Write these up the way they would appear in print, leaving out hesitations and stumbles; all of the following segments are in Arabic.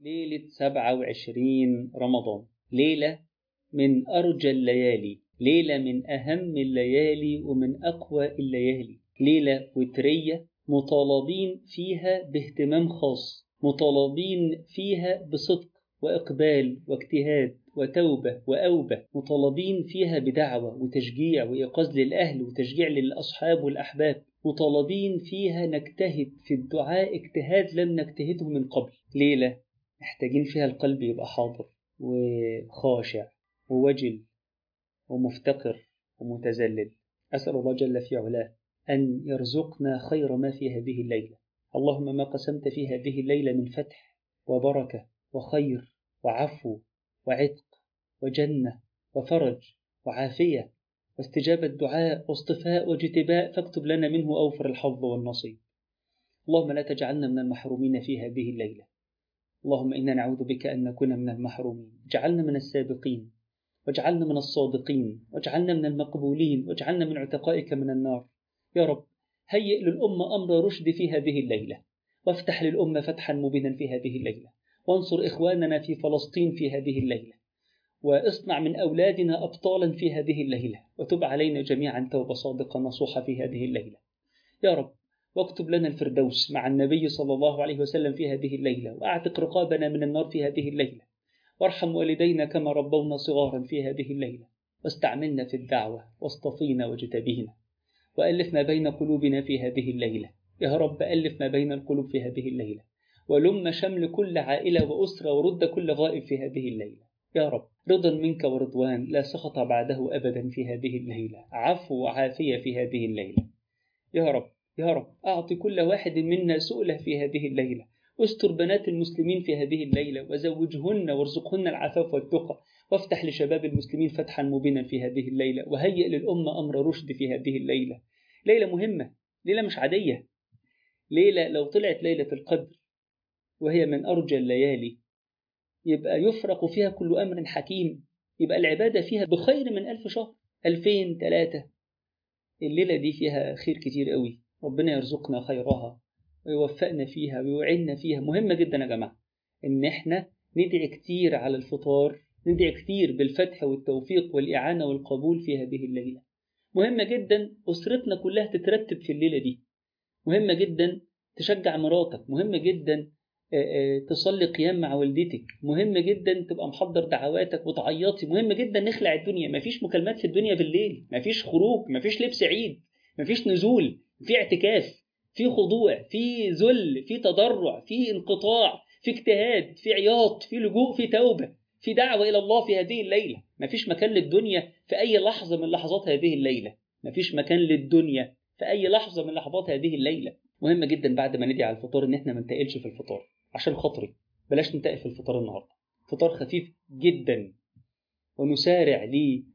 ليلة 27 رمضان، ليلة من أرجى الليالي، ليلة من أهم الليالي ومن أقوى الليالي، ليلة وترية مطالبين فيها باهتمام خاص، مطالبين فيها بصدق وإقبال واجتهاد وتوبة وأوبة، مطالبين فيها بدعوة وتشجيع وإيقاظ للأهل وتشجيع للأصحاب والأحباب، مطالبين فيها نجتهد في الدعاء اجتهاد لم نجتهده من قبل، ليلة محتاجين فيها القلب يبقى حاضر وخاشع ووجل ومفتقر ومتذلل. أسأل الله جل في علاه أن يرزقنا خير ما في هذه الليلة. اللهم ما قسمت في هذه الليلة من فتح وبركة وخير وعفو وعتق وجنة وفرج وعافية واستجابة دعاء واصطفاء واجتباء فاكتب لنا منه أوفر الحظ والنصيب. اللهم لا تجعلنا من المحرومين في هذه الليلة. اللهم إنا نعوذ بك أن نكون من المحرومين. اجعلنا من السابقين، واجعلنا من الصادقين، واجعلنا من المقبولين، واجعلنا من عتقائك من النار. يا رب هيئ للأمة أمر رشد في هذه الليلة، وافتح للأمة فتحا مبينا في هذه الليلة، وانصر إخواننا في فلسطين في هذه الليلة، واصنع من أولادنا أبطالا في هذه الليلة، وتب علينا جميعا توبة صادقة نصوحة في هذه الليلة. يا رب واكتب لنا الفردوس مع النبي صلى الله عليه وسلم في هذه الليلة، وأعتق رقابنا من النار في هذه الليلة، وارحم والدينا كما ربونا صغارا في هذه الليلة، واستعملنا في الدعوة واصطفينا واجتبينا، وألف ما بين قلوبنا في هذه الليلة. يا رب ألف ما بين القلوب في هذه الليلة، ولم شمل كل عائلة وأسرة، ورد كل غائب في هذه الليلة. يا رب رضا منك ورضوان لا سخط بعده أبدا في هذه الليلة، عفو وعافية في هذه الليلة. يا رب يا رب أعطي كل واحد منا سؤله في هذه الليلة، استر بنات المسلمين في هذه الليلة وزوجهن وارزقهن العفاف والتقى، وافتح لشباب المسلمين فتحا مبينا في هذه الليلة، وهيئ للأمة أمر رشد في هذه الليلة. ليلة مهمة، ليلة مش عادية، ليلة لو طلعت ليلة القدر وهي من أرجى الليالي يبقى يفرق فيها كل أمر حكيم، يبقى العبادة فيها بخير من 1000 شهر 2000 3. الليلة دي فيها خير كتير قوي، ربنا يرزقنا خيرها ويوفقنا فيها ويوعدنا فيها. مهمة جدا يا جماعة إن إحنا ندعي كتير على الفطار، ندعي كتير بالفتح والتوفيق والإعانة والقبول في هذه الليلة. مهمة جدا أسرتنا كلها تترتب في الليلة دي، مهمة جدا تشجع مراتك، مهمة جدا تصلي قيام مع والدتك، مهمة جدا تبقى محضر دعواتك وتعيطي، مهمة جدا نخلع الدنيا. مفيش مكالمات في الدنيا بالليل، مفيش خروج، مفيش لبس عيد، مفيش نزول، في اعتكاف، في خضوع، في ذل، في تضرع، في انقطاع، في اجتهاد، في عياط، في لجوء، في توبة، في دعوة إلى الله في هذه الليلة. مفيش مكان للدنيا في أي لحظة من لحظات هذه الليلة، مفيش مكان للدنيا في أي لحظة من لحظات هذه الليلة. مهمة جدا بعد ما ندعي على الفطار إن إحنا ما نتقلش في الفطار، عشان خاطري بلاش نتقل في الفطار النهاردة، فطار خفيف جدا، ونسارع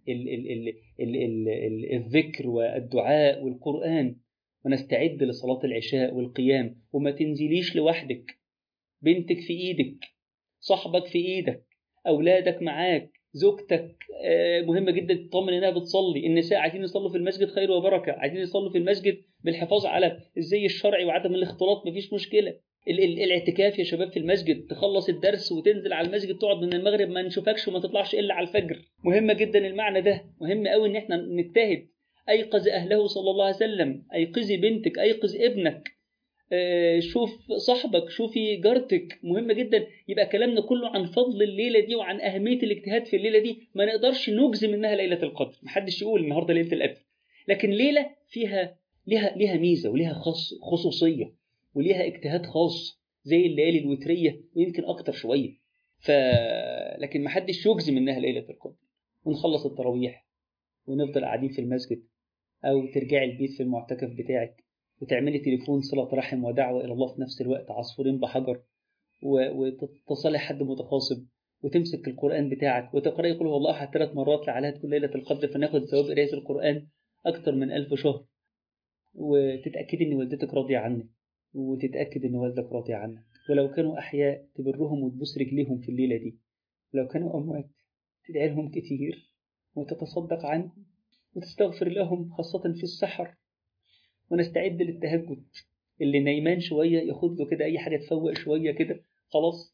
للذكر والدعاء والقرآن، ونستعد لصلاة العشاء والقيام. وما تنزليش لوحدك، بنتك في إيدك، صاحبك في إيدك، أولادك معاك، زوجتك مهمة جدا تطمن إنها بتصلي. النساء عايزين يصلوا في المسجد خير وبركة، عايزين يصلوا في المسجد بالحفاظ على الزي الشرعي وعدم الاختلاط، مفيش مشكلة. الاعتكاف يا شباب في المسجد، تخلص الدرس وتنزل على المسجد تقعد من المغرب ما نشوفكش وما تطلعش إلا على الفجر. مهمة جدا المعنى ده، مهم قوي إن احنا نجتهد. أيقظ أهله صلى الله عليه وسلم، أيقظي بنتك، أيقظ ابنك، شوف صاحبك، شوفي جارتك. مهمة جدا يبقى كلامنا كله عن فضل الليلة دي وعن أهمية الاجتهاد في الليلة دي. ما نقدرش نجزم إنها ليلة القدر، محدش يقول النهاردة ليلة القدر، لكن ليلة فيها ليها ميزة وليها خصوصية وليها اجتهاد خاص زي الليالي الوترية ويمكن أكتر شوية. لكن محدش يجزم إنها ليلة القدر. ونخلص التراويح ونفضل قاعدين في المسجد، أو ترجعي البيت في المعتكف بتاعك وتعملي تليفون صلة رحم ودعوة إلى الله في نفس الوقت، عصفورين بحجر، وتصلي حد متخاصب، وتمسك القرآن بتاعك وتقرأي قل هو الله أحد 3 مرات لعلها تكون ليلة القدر، فناخد ثواب قراية القرآن أكتر من 1000 شهر. وتتأكدي إن والدتك راضية عنك، وتتأكد إن والدك راضي عنك، ولو كانوا أحياء تبرهم وتبوس رجليهم في الليلة دي، ولو كانوا أموات تدعي لهم كتير وتتصدق عنهم وتستغفر لهم خاصة في السحر. ونستعد للتهجد، اللي نايمان شوية ياخد له كده أي حاجة تفوق شوية كده، خلاص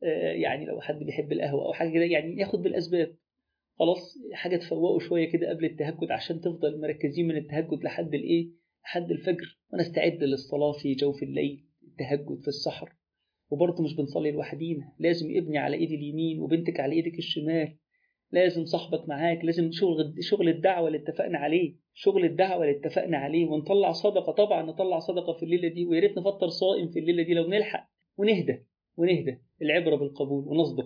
يعني لو حد بيحب القهوة أو حاجة كده يعني ياخد بالأسباب، خلاص حاجة تفوقه شوية كده قبل التهجد عشان تفضل مركزين من التهجد لحد الإيه، لحد الفجر، ونستعد للصلاة في جوف الليل، التهجد في السحر. وبرضه مش بنصلي لوحدينا، لازم ابني على إيدي اليمين وبنتك على إيدك الشمال، لازم صاحبك معاك، لازم شغل الدعوة اللي اتفقنا عليه، شغل الدعوة اللي اتفقنا عليه، ونطلع صدقة، طبعا نطلع صدقة في الليلة دي، ويا ريت نفطر صائم في الليلة دي لو نلحق، ونهدى العبرة بالقبول، ونصدق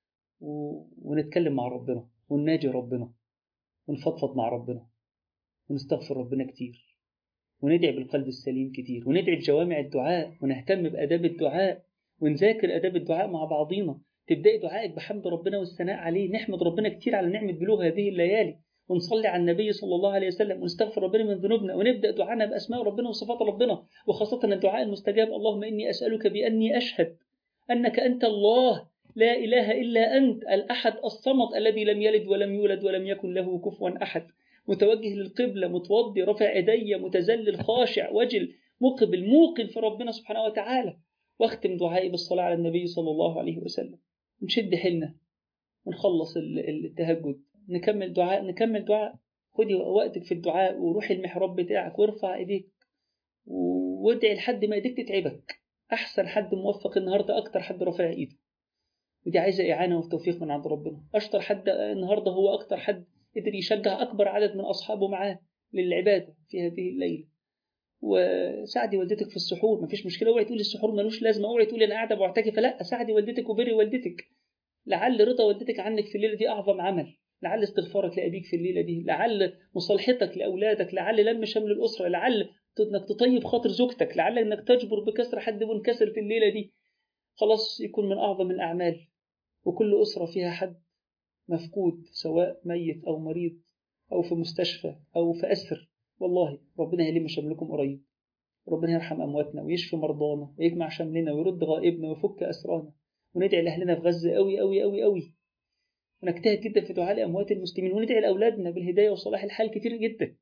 ونتكلم مع ربنا، ونناجي ربنا، ونفضفض مع ربنا، ونستغفر ربنا كتير، وندعي بالقلب السليم كتير، وندعي بجوامع الدعاء، ونهتم بآداب الدعاء، ونذاكر آداب الدعاء مع بعضينا. تبدأي دعائك بحمد ربنا والثناء عليه، نحمد ربنا كتير على نعمة بلوغ هذه الليالي، ونصلي على النبي صلى الله عليه وسلم، ونستغفر ربنا من ذنوبنا، ونبدأ دعانا بأسماء ربنا وصفات ربنا، وخاصة الدعاء المستجاب: اللهم إني أسألك بأني أشهد أنك أنت الله لا إله إلا أنت الأحد الصمد الذي لم يلد ولم يولد ولم يكن له كفوا أحد، متوجه للقبلة، متوضي، رافع يدي، متذلل، خاشع، وجل، مقبل، موقن في ربنا سبحانه وتعالى. واختم دعائي بالصلاة على النبي صلى الله عليه وسلم. نشد حيلنا ونخلص التهجد، نكمل دعاء. خدي وقتك في الدعاء، وروحي المحراب بتاعك وارفع ايديك وادعي لحد ما ايديك تتعبك. احسن حد موفق النهارده اكتر حد رافع ايده، ودي عايزه اعانه وتوفيق من عند ربنا. اشطر حد النهارده هو اكتر حد قدر يشجع اكبر عدد من اصحابه معاه للعباده في هذه الليله. وساعدي والدتك في السحور، مفيش مشكله. اوعي تقولي السحور ملوش لازمه، اوعي تقولي انا قاعده معتكفه، لا، ساعدي والدتك وبري والدتك. لعل رضا والدتك عنك في الليله دي اعظم عمل، لعل استغفارك لابيك في الليله دي، لعل مصالحتك لاولادك، لعل لم شمل الاسره، لعل انك تطيب خاطر زوجتك، لعل انك تجبر بكسر حد منكسر في الليله دي. خلاص يكون من اعظم الاعمال. وكل اسره فيها حد مفقود، سواء ميت او مريض او في مستشفى او في اسر، والله ربنا يلم شملكم قريب. ربنا يرحم أمواتنا ويشفي مرضانا ويجمع شملنا ويرد غائبنا ويفك أسرانا. وندعي لأهلنا في غزة أوي أوي أوي أوي، ونجتهد جدا في دعاء لأموات المسلمين، وندعي لأولادنا بالهداية وصلاح الحال كتير جدا،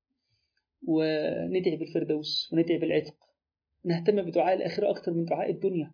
وندعي بالفردوس، وندعي بالعتق، ونهتم بدعاء الآخرة أكتر من دعاء الدنيا،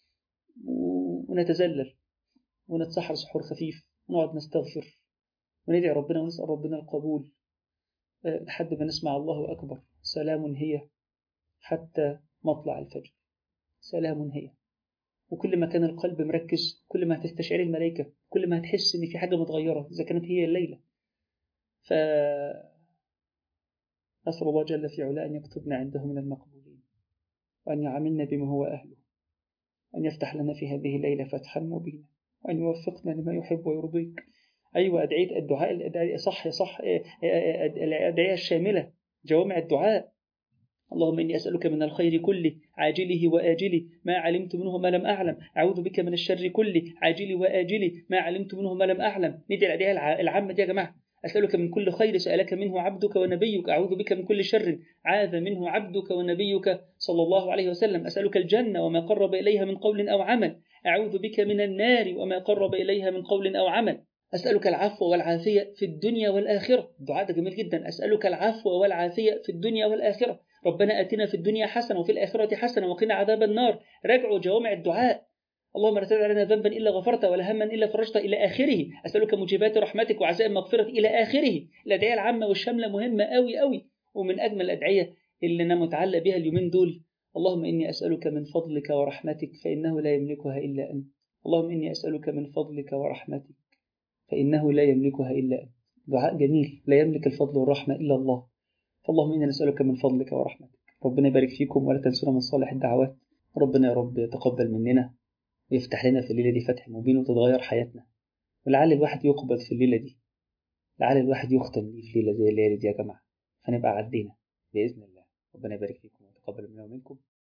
ونتذلل ونتسحر سحور خفيف، ونقعد نستغفر وندعي ربنا ونسأل ربنا القبول لحد ما نسمع الله أكبر. سلام هي حتى مطلع الفجر، سلام هي. وكل ما كان القلب مركز، كل ما هتستشعر الملائكة، كل ما هتحس إن في حاجة متغيرة إذا كانت هي الليلة. فأسأل الله جل في علاه أن يكتبنا عنده من المقبولين، وأن يعاملنا بما هو أهله، وأن يفتح لنا في هذه الليلة فتحا مبينا، وأن يوفقنا لما يحب ويرضيك. أيوة، أدعية الدعاء، الأدعية صح، الأدعية الشاملة، جوامع الدعاء. اللهم إني أسألك من الخير كله عاجله وآجله ما علمت منه ما لم أعلم، أعوذ بك من الشر كله عاجله وآجله ما علمت منه ما لم أعلم. ندعي الأدعية العامة دي يا جماعة. أسألك من كل خير سألك منه عبدك ونبيك، أعوذ بك من كل شر عاذ منه عبدك ونبيك صلى الله عليه وسلم. أسألك الجنة وما قرب إليها من قول أو عمل، أعوذ بك من النار وما قرب إليها من قول أو عمل. أسألك العفو والعافية في الدنيا والآخرة. الدعاء ده جميل جدا. أسألك العفو والعافية في الدنيا والآخرة. ربنا آتنا في الدنيا حسنة وفي الآخرة حسنة وقنا عذاب النار. راجعوا جوامع الدعاء. اللهم لا تدع لنا ذنبا إلا غفرته ولا هما إلا فرجته إلى آخره. أسألك موجبات رحمتك وعزائم مغفرة إلى آخره. الأدعية العامة والشاملة مهمة أوي أوي، ومن أجمل الأدعية اللي أنا متعلق بها اليومين دول: اللهم إني أسألك من فضلك ورحمتك فإنه لا يملكها إلا أنت. اللهم إني أسألك من فضلك ورحمتك فإنه لا يملكها إلا أنت. دعاء جميل، لا يملك الفضل والرحمة إلا الله. فاللهم إنا نسألك من فضلك ورحمتك. ربنا يبارك فيكم، ولا تنسونا من صالح الدعوات. ربنا يا رب يتقبل مننا ويفتح لنا في الليلة دي فتح مبين وتتغير حياتنا، ولعل الواحد يقبض في الليلة دي، لعل الواحد يختم ليه في ليلة زي الليلة دي يا جماعة، فنبقى عدينا بإذن الله. ربنا يبارك فيكم ويتقبل منا ومنكم.